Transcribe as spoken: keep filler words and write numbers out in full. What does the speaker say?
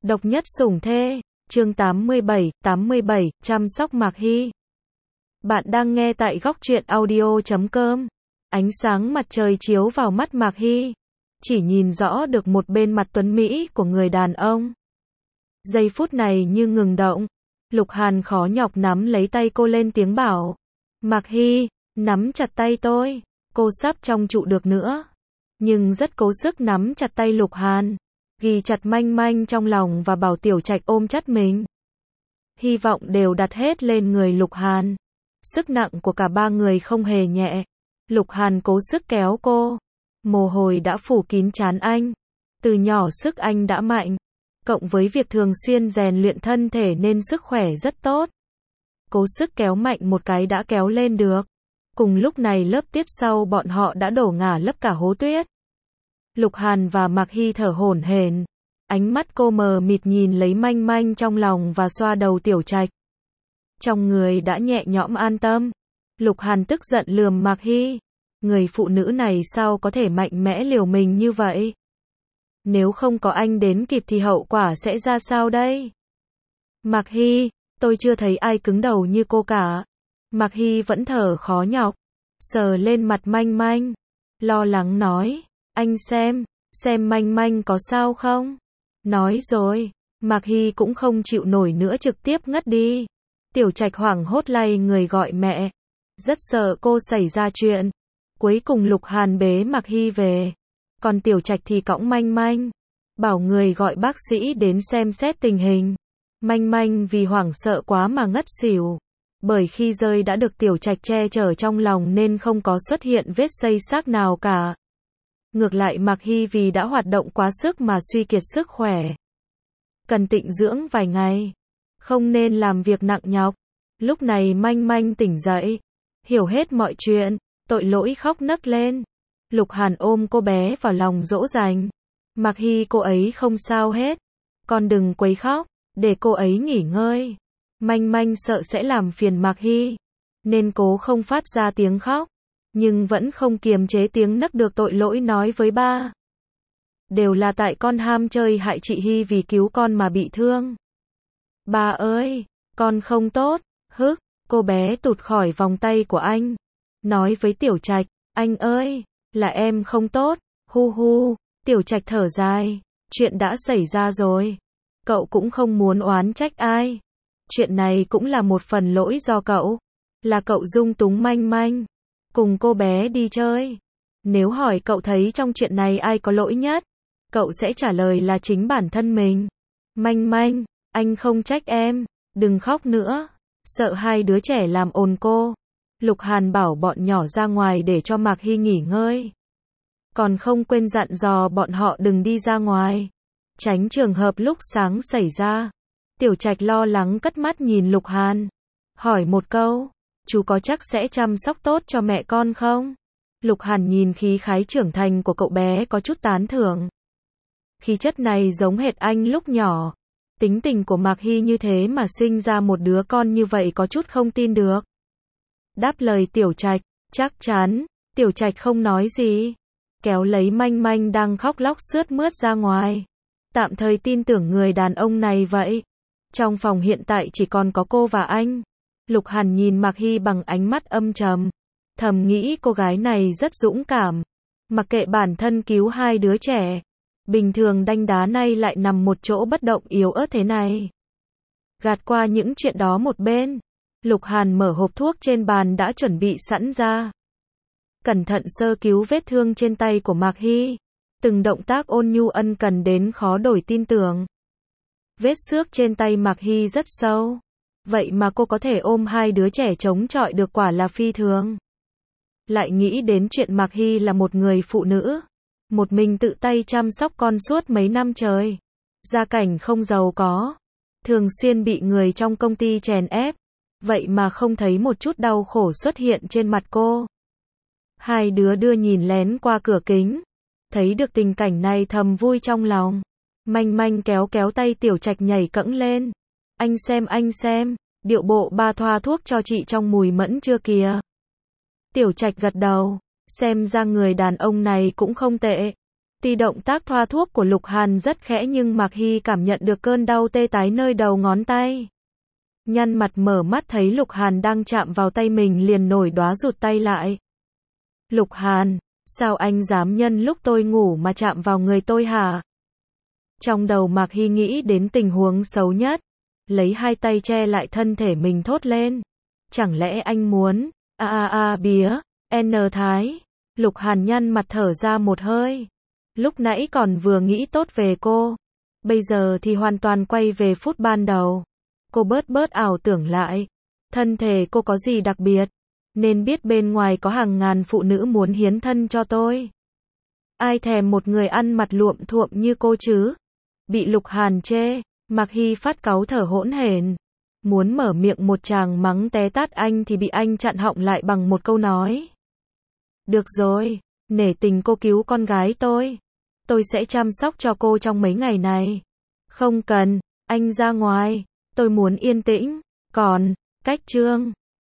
Độc nhất sủng thê, chương tám mươi bảy, tám mươi bảy, chăm sóc Mạc Hy. Bạn đang nghe tại góc truyện audio chấm com. Ánh sáng mặt trời chiếu vào mắt Mạc Hy, chỉ nhìn rõ được một bên mặt tuấn mỹ của người đàn ông. Giây phút này như ngừng động, Lục Hàn khó nhọc nắm lấy tay cô lên tiếng bảo. Mạc Hy, nắm chặt tay tôi, cô sắp trong trụ được nữa. Nhưng rất cố sức nắm chặt tay Lục Hàn, ghi chặt manh manh trong lòng và bảo Tiểu Trạch ôm chặt mình. Hy vọng đều đặt hết lên người Lục Hàn. Sức nặng của cả ba người không hề nhẹ. Lục Hàn cố sức kéo cô. Mồ hôi đã phủ kín trán anh. Từ nhỏ sức anh đã mạnh. Cộng với việc thường xuyên rèn luyện thân thể nên sức khỏe rất tốt. Cố sức kéo mạnh một cái đã kéo lên được. Cùng lúc này lớp tuyết sau bọn họ đã đổ ngả lấp cả hố tuyết. Lục Hàn và Mạc Hy thở hổn hển. Ánh mắt cô mờ mịt nhìn lấy manh manh trong lòng và xoa đầu Tiểu Trạch. Trong người đã nhẹ nhõm an tâm. Lục Hàn tức giận lườm Mạc Hy. Người phụ nữ này sao có thể mạnh mẽ liều mình như vậy? Nếu không có anh đến kịp thì hậu quả sẽ ra sao đây? Mạc Hy, tôi chưa thấy ai cứng đầu như cô cả. Mạc Hy vẫn thở khó nhọc, sờ lên mặt manh manh, lo lắng nói, anh xem, xem manh manh có sao không? Nói rồi, Mạc Hy cũng không chịu nổi nữa trực tiếp ngất đi. Tiểu Trạch hoảng hốt lay người gọi mẹ, rất sợ cô xảy ra chuyện. Cuối cùng Lục Hàn bế Mạc Hy về, còn Tiểu Trạch thì cõng manh manh, bảo người gọi bác sĩ đến xem xét tình hình. Manh manh vì hoảng sợ quá mà ngất xỉu. Bởi khi rơi đã được Tiểu Trạch che chở trong lòng nên không có xuất hiện vết xây xác nào cả. Ngược lại Mạc Hy vì đã hoạt động quá sức mà suy kiệt sức khỏe. Cần tịnh dưỡng vài ngày. Không nên làm việc nặng nhọc. Lúc này manh manh tỉnh dậy. Hiểu hết mọi chuyện. Tội lỗi khóc nấc lên. Lục Hàn ôm cô bé vào lòng dỗ dành. Mạc Hy cô ấy không sao hết. Con đừng quấy khóc. Để cô ấy nghỉ ngơi. Manh manh sợ sẽ làm phiền Mạc Hy, nên cố không phát ra tiếng khóc, nhưng vẫn không kiềm chế tiếng nấc được tội lỗi nói với ba. Đều là tại con ham chơi hại chị Hy vì cứu con mà bị thương. Ba ơi, con không tốt, hức, cô bé tụt khỏi vòng tay của anh. Nói với Tiểu Trạch, anh ơi, là em không tốt, hu hu, Tiểu Trạch thở dài, chuyện đã xảy ra rồi. Cậu cũng không muốn oán trách ai. Chuyện này cũng là một phần lỗi do cậu. Là cậu dung túng manh manh. Cùng cô bé đi chơi. Nếu hỏi cậu thấy trong chuyện này ai có lỗi nhất, cậu sẽ trả lời là chính bản thân mình. Manh manh, anh không trách em. Đừng khóc nữa. Sợ hai đứa trẻ làm ồn cô. Lục Hàn bảo bọn nhỏ ra ngoài để cho Mạc Hy nghỉ ngơi. Còn không quên dặn dò bọn họ đừng đi ra ngoài. Tránh trường hợp lúc sáng xảy ra. Tiểu Trạch lo lắng cất mắt nhìn Lục Hàn. Hỏi một câu, chú có chắc sẽ chăm sóc tốt cho mẹ con không? Lục Hàn nhìn khí khái trưởng thành của cậu bé có chút tán thưởng. Khí chất này giống hệt anh lúc nhỏ. Tính tình của Mạc Hy như thế mà sinh ra một đứa con như vậy có chút không tin được. Đáp lời Tiểu Trạch, chắc chắn. Tiểu Trạch không nói gì. Kéo lấy manh manh đang khóc lóc sướt mướt ra ngoài. Tạm thời tin tưởng người đàn ông này vậy. Trong phòng hiện tại chỉ còn có cô và anh. Lục Hàn nhìn Mạc Hy bằng ánh mắt âm trầm. Thầm nghĩ cô gái này rất dũng cảm. Mặc kệ bản thân cứu hai đứa trẻ. Bình thường đanh đá nay lại nằm một chỗ bất động yếu ớt thế này. Gạt qua những chuyện đó một bên. Lục Hàn mở hộp thuốc trên bàn đã chuẩn bị sẵn ra. Cẩn thận sơ cứu vết thương trên tay của Mạc Hy. Từng động tác ôn nhu ân cần đến khó đổi tin tưởng. Vết xước trên tay Mạc Hy rất sâu. Vậy mà cô có thể ôm hai đứa trẻ chống chọi được quả là phi thường. Lại nghĩ đến chuyện Mạc Hy là một người phụ nữ. Một mình tự tay chăm sóc con suốt mấy năm trời. Gia cảnh không giàu có. Thường xuyên bị người trong công ty chèn ép. Vậy mà không thấy một chút đau khổ xuất hiện trên mặt cô. Hai đứa đưa nhìn lén qua cửa kính. Thấy được tình cảnh này thầm vui trong lòng. Manh manh kéo kéo tay Tiểu Trạch nhảy cẫng lên. Anh xem anh xem, điệu bộ ba thoa thuốc cho chị trong mùi mẫn chưa kìa. Tiểu Trạch gật đầu, xem ra người đàn ông này cũng không tệ. Tuy động tác thoa thuốc của Lục Hàn rất khẽ nhưng Mạc Hy cảm nhận được cơn đau tê tái nơi đầu ngón tay. Nhăn mặt mở mắt thấy Lục Hàn đang chạm vào tay mình liền nổi đoá rụt tay lại. Lục Hàn, sao anh dám nhân lúc tôi ngủ mà chạm vào người tôi hả? Trong đầu Mạc Hy nghĩ đến tình huống xấu nhất, lấy hai tay che lại thân thể mình thốt lên. Chẳng lẽ anh muốn, a a a bía, N Thái. Lục Hàn nhăn mặt thở ra một hơi. Lúc nãy còn vừa nghĩ tốt về cô, bây giờ thì hoàn toàn quay về phút ban đầu. Cô bớt bớt ảo tưởng lại, thân thể cô có gì đặc biệt, nên biết bên ngoài có hàng ngàn phụ nữ muốn hiến thân cho tôi. Ai thèm một người ăn mặt luộm thuộm như cô chứ? Bị Lục Hàn chê, Mạc Hy phát cáu thở hỗn hển. Muốn mở miệng một tràng mắng té tát anh thì bị anh chặn họng lại bằng một câu nói. Được rồi, nể tình cô cứu con gái tôi. Tôi sẽ chăm sóc cho cô trong mấy ngày này. Không cần, anh ra ngoài, tôi muốn yên tĩnh. Còn, cách chương